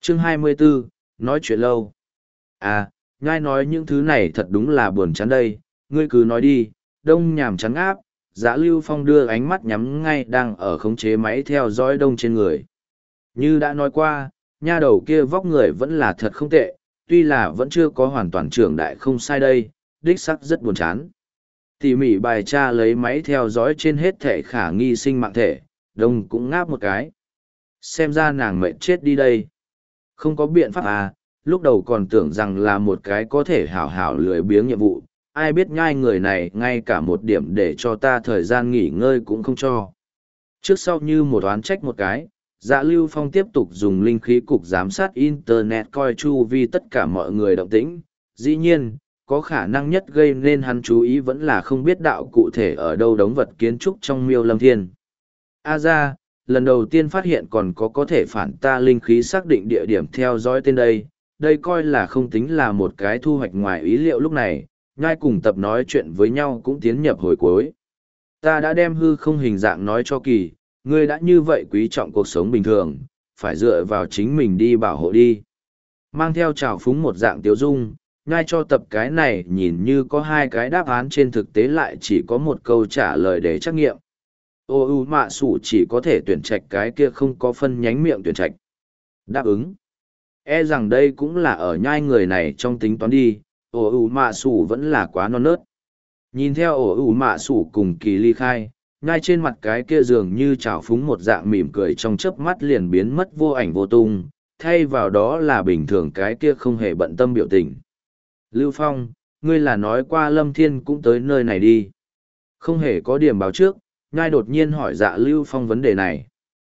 Chương 24, nói chuyện lâu. À, nhai nói những thứ này thật đúng là buồn chán đây, ngươi cứ nói đi, đông nhàm trắng áp, Dạ Lưu Phong đưa ánh mắt nhắm ngay đang ở khống chế máy theo dõi đông trên người. Như đã nói qua, nha đầu kia vóc người vẫn là thật không tệ, tuy là vẫn chưa có hoàn toàn trưởng đại không sai đây, đích sắc rất buồn chán. Tỉ mỉ bài tra lấy máy theo dõi trên hết thể khả nghi sinh mạng thể, đông cũng ngáp một cái. Xem ra nàng mệt chết đi đây. Không có biện pháp à, lúc đầu còn tưởng rằng là một cái có thể hảo hảo lười biếng nhiệm vụ, ai biết nhai người này ngay cả một điểm để cho ta thời gian nghỉ ngơi cũng không cho. Trước sau như một oán trách một cái, Dạ Lưu Phong tiếp tục dùng linh khí cục giám sát Internet coi chu vi tất cả mọi người động tĩnh. Dĩ nhiên, có khả năng nhất gây nên hắn chú ý vẫn là không biết đạo cụ thể ở đâu đống vật kiến trúc trong Miêu Lâm Thiên. A ra, lần đầu tiên phát hiện còn có thể phản ta linh khí xác định địa điểm theo dõi tên đây, đây coi là không tính là một cái thu hoạch ngoài ý liệu lúc này, nhai cùng tập nói chuyện với nhau cũng tiến nhập hồi cuối. Ta đã đem hư không hình dạng nói cho kỳ, ngươi đã như vậy quý trọng cuộc sống bình thường, phải dựa vào chính mình đi bảo hộ đi. Mang theo trào phúng một dạng tiếu dung, nhai cho tập cái này nhìn như có hai cái đáp án trên thực tế lại chỉ có một câu trả lời để trắc nghiệm. Ô u mạ sủ chỉ có thể tuyển trạch cái kia không có phân nhánh miệng tuyển trạch. Đáp ứng. E rằng đây cũng là ở nhai người này trong tính toán đi, ổ ủ mạ sủ vẫn là quá non nớt. Nhìn theo ổ ủ mạ sủ cùng kỳ ly khai, nhai trên mặt cái kia dường như trào phúng một dạng mỉm cười trong chớp mắt liền biến mất vô ảnh vô tung, thay vào đó là bình thường cái kia không hề bận tâm biểu tình. Lưu Phong, ngươi là nói qua Lâm Thiên cũng tới nơi này đi. Không hề có điểm báo trước, nhai đột nhiên hỏi Dạ Lưu Phong vấn đề này.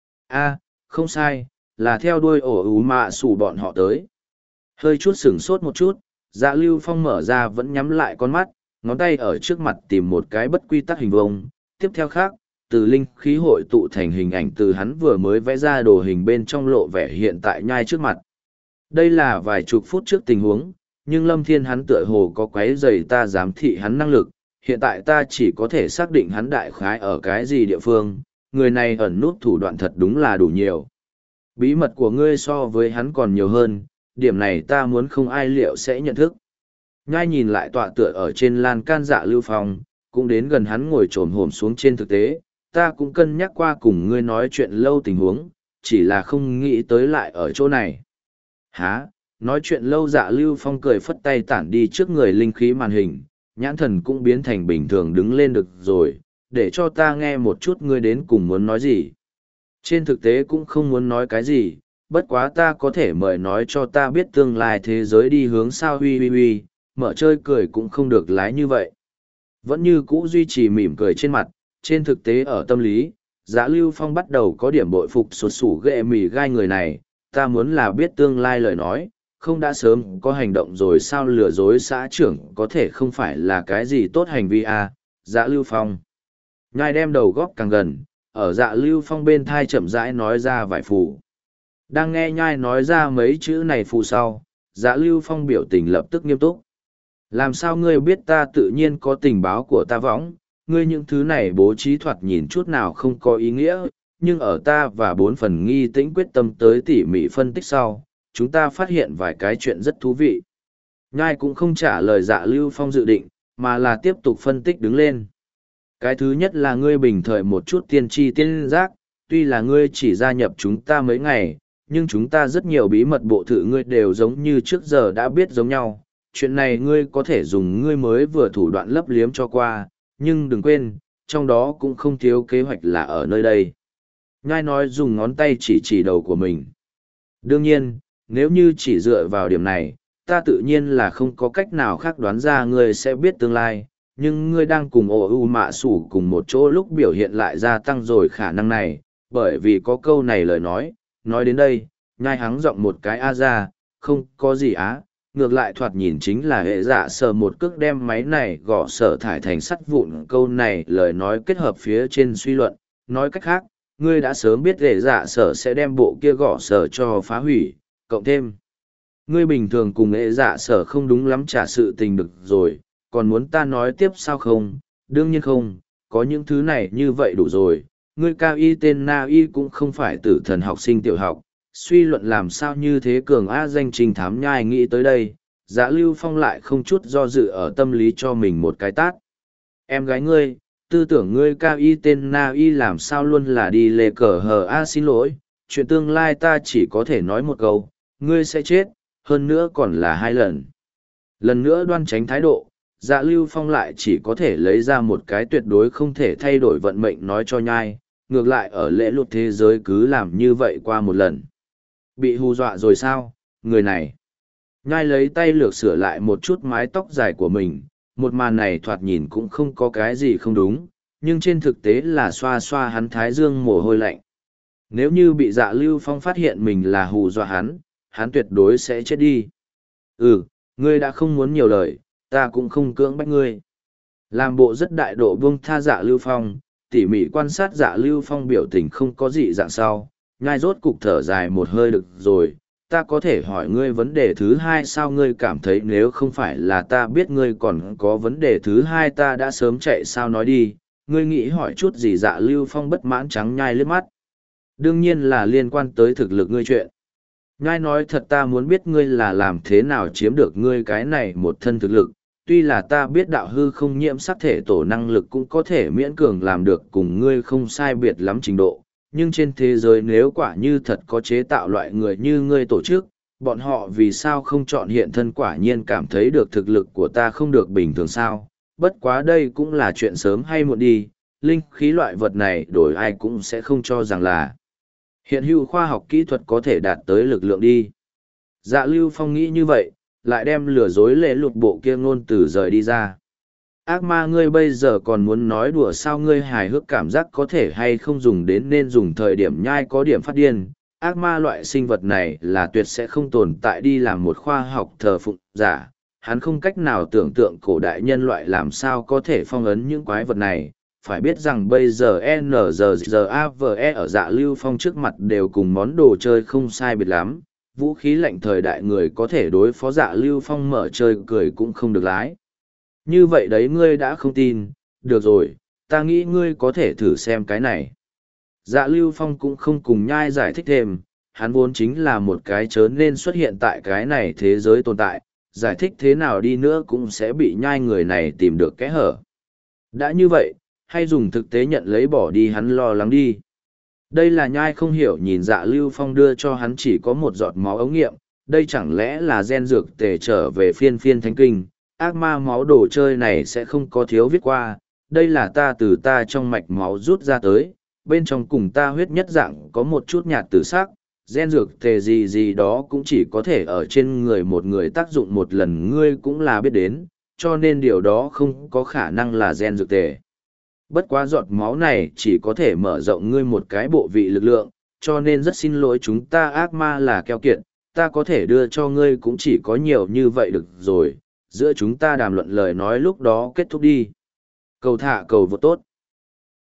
A, không sai, là theo đuôi ổ ủ mạ sủ bọn họ tới. Hơi chút sửng sốt một chút, Dạ Lưu Phong mở ra vẫn nhắm lại con mắt, ngón tay ở trước mặt tìm một cái bất quy tắc hình vuông. Tiếp theo khác, từ linh khí hội tụ thành hình ảnh từ hắn vừa mới vẽ ra đồ hình bên trong lộ vẻ hiện tại nhai trước mặt. Đây là vài chục phút trước tình huống, nhưng Lâm Thiên hắn tựa hồ có quấy rầy ta giám thị hắn năng lực, hiện tại ta chỉ có thể xác định hắn đại khái ở cái gì địa phương, người này ẩn nút thủ đoạn thật đúng là đủ nhiều. Bí mật của ngươi so với hắn còn nhiều hơn, điểm này ta muốn không ai liệu sẽ nhận thức. Nhai nhìn lại tọa tựa ở trên lan can Dạ Lưu Phong, cũng đến gần hắn ngồi trồm hổm xuống trên thực tế, ta cũng cân nhắc qua cùng ngươi nói chuyện lâu tình huống, chỉ là không nghĩ tới lại ở chỗ này. Hả? Nói chuyện lâu Dạ Lưu Phong cười phất tay tản đi trước người linh khí màn hình, nhãn thần cũng biến thành bình thường đứng lên được rồi, để cho ta nghe một chút ngươi đến cùng muốn nói gì. Trên thực tế cũng không muốn nói cái gì, bất quá ta có thể mời nói cho ta biết tương lai thế giới đi hướng sao huy huy huy, mở chơi cười cũng không được lái như vậy. Vẫn như cũ duy trì mỉm cười trên mặt, trên thực tế ở tâm lý, Dạ Lưu Phong bắt đầu có điểm bội phục sụt sủ ghệ mỉ gai người này, ta muốn là biết tương lai lời nói, không đã sớm có hành động rồi sao lừa dối xã trưởng có thể không phải là cái gì tốt hành vi à, Dạ Lưu Phong. Nhai đem đầu góp càng gần, ở Dạ Lưu Phong bên thai chậm rãi nói ra vài phù. Đang nghe nhai nói ra mấy chữ này phù sau, Dạ Lưu Phong biểu tình lập tức nghiêm túc. Làm sao ngươi biết ta tự nhiên có tình báo của ta võng, ngươi những thứ này bố trí thoạt nhìn chút nào không có ý nghĩa, nhưng ở ta và 4 phần nghi tĩnh quyết tâm tới tỉ mỉ phân tích sau, chúng ta phát hiện vài cái chuyện rất thú vị. Nhai cũng không trả lời Dạ Lưu Phong dự định, mà là tiếp tục phân tích đứng lên. Cái thứ nhất là ngươi bình thời một chút tiên tri tiên giác, tuy là ngươi chỉ gia nhập chúng ta mấy ngày, nhưng chúng ta rất nhiều bí mật bộ thự ngươi đều giống như trước giờ đã biết giống nhau. Chuyện này ngươi có thể dùng ngươi mới vừa thủ đoạn lấp liếm cho qua, nhưng đừng quên, trong đó cũng không thiếu kế hoạch là ở nơi đây. Nhai nói dùng ngón tay chỉ đầu của mình. Đương nhiên, nếu như chỉ dựa vào điểm này, ta tự nhiên là không có cách nào khác đoán ra ngươi sẽ biết tương lai, nhưng ngươi đang cùng ổ u mạ sủ cùng một chỗ lúc biểu hiện lại gia tăng rồi khả năng này, bởi vì có câu này lời nói đến đây, nhai hắng giọng một cái a ra, không có gì á, ngược lại thoạt nhìn chính là hệ dạ sở một cước đem máy này gõ sở thải thành sắt vụn. Câu này lời nói kết hợp phía trên suy luận, nói cách khác, ngươi đã sớm biết hệ dạ sở sẽ đem bộ kia gõ sở cho phá hủy, cộng thêm. Ngươi bình thường cùng hệ dạ sở không đúng lắm trả sự tình được rồi, còn muốn ta nói tiếp sao không? Đương nhiên không, có những thứ này như vậy đủ rồi. Ngươi cao y tên na y cũng không phải tử thần học sinh tiểu học, Suy luận làm sao như thế cường á danh trình thám nhai nghĩ tới đây, Dạ Lưu Phong lại không chút do dự ở tâm lý cho mình một cái tát. Em gái ngươi, tư tưởng ngươi cao y tên na y làm sao luôn là đi lề cờ hờ a xin lỗi, chuyện tương lai ta chỉ có thể nói một câu, ngươi sẽ chết, hơn nữa còn là 2 lần. Lần nữa đoan tránh thái độ, Dạ Lưu Phong lại chỉ có thể lấy ra một cái tuyệt đối không thể thay đổi vận mệnh nói cho nhai, ngược lại ở lễ luật thế giới cứ làm như vậy qua một lần. Bị hù dọa rồi sao, người này? Nhai lấy tay lược sửa lại một chút mái tóc dài của mình, một màn này thoạt nhìn cũng không có cái gì không đúng, nhưng trên thực tế là xoa xoa hắn thái dương mồ hôi lạnh. Nếu như bị Dạ Lưu Phong phát hiện mình là hù dọa hắn tuyệt đối sẽ chết đi. Ừ, ngươi đã không muốn nhiều lời, ta cũng không cưỡng bách ngươi. Làm bộ rất đại độ buông tha Dạ Lưu Phong, tỉ mỉ quan sát Dạ Lưu Phong biểu tình không có gì dạng sau, nhai rốt cục thở dài một hơi được rồi. Ta có thể hỏi ngươi vấn đề thứ hai sao ngươi cảm thấy nếu không phải là ta biết ngươi còn có vấn đề thứ hai ta đã sớm chạy sao nói đi, ngươi nghĩ hỏi chút gì? Dạ Lưu Phong bất mãn trắng nhai liếc mắt. Đương nhiên là liên quan tới thực lực ngươi chuyện. Nhai nói thật ta muốn biết ngươi là làm thế nào chiếm được ngươi cái này một thân thực lực, tuy là ta biết đạo hư không nhiễm sắc thể tổ năng lực cũng có thể miễn cường làm được cùng ngươi không sai biệt lắm trình độ, nhưng trên thế giới nếu quả như thật có chế tạo loại người như ngươi tổ chức, bọn họ vì sao không chọn hiện thân quả nhiên cảm thấy được thực lực của ta không được bình thường sao, bất quá đây cũng là chuyện sớm hay muộn đi, linh khí loại vật này đổi ai cũng sẽ không cho rằng là hiện hữu khoa học kỹ thuật có thể đạt tới lực lượng đi. Dạ Lưu Phong nghĩ như vậy, lại đem lừa dối lễ lụt bộ kia ngôn từ rời đi ra. Ác ma ngươi bây giờ còn muốn nói đùa sao ngươi hài hước cảm giác có thể hay không dùng đến nên dùng thời điểm nhai có điểm phát điên. Ác ma loại sinh vật này là tuyệt sẽ không tồn tại đi làm một khoa học thờ phụng giả. Hắn không cách nào tưởng tượng cổ đại nhân loại làm sao có thể phong ấn những quái vật này. Phải biết rằng bây giờ NGZAVE ở Dạ Lưu Phong trước mặt đều cùng món đồ chơi không sai biệt lắm. Vũ khí lạnh thời đại người có thể đối phó Dạ Lưu Phong mở chơi cười cũng không được lái. Như vậy đấy ngươi đã không tin, được rồi, ta nghĩ ngươi có thể thử xem cái này. Dạ Lưu Phong cũng không cùng nhai giải thích thêm, hắn vốn chính là một cái chớ nên xuất hiện tại cái này thế giới tồn tại, giải thích thế nào đi nữa cũng sẽ bị nhai người này tìm được kẽ hở. Đã như vậy, hay dùng thực tế nhận lấy bỏ đi hắn lo lắng đi. Đây là nhai không hiểu nhìn Dạ Lưu Phong đưa cho hắn chỉ có một giọt máu ống nghiệm, đây chẳng lẽ là gen dược tề trở về phiên phiên thánh kinh. Ác ma máu đồ chơi này sẽ không có thiếu viết qua, đây là ta từ ta trong mạch máu rút ra tới, bên trong cùng ta huyết nhất dạng có một chút nhạt tử sắc, gen dược tề gì gì đó cũng chỉ có thể ở trên người một người tác dụng một lần ngươi cũng là biết đến, cho nên điều đó không có khả năng là gen dược tề. Bất quá giọt máu này chỉ có thể mở rộng ngươi một cái bộ vị lực lượng, cho nên rất xin lỗi chúng ta ác ma là keo kiệt, ta có thể đưa cho ngươi cũng chỉ có nhiều như vậy được rồi. Giữa chúng ta đàm luận lời nói lúc đó kết thúc đi. Cầu thả cầu vô tốt.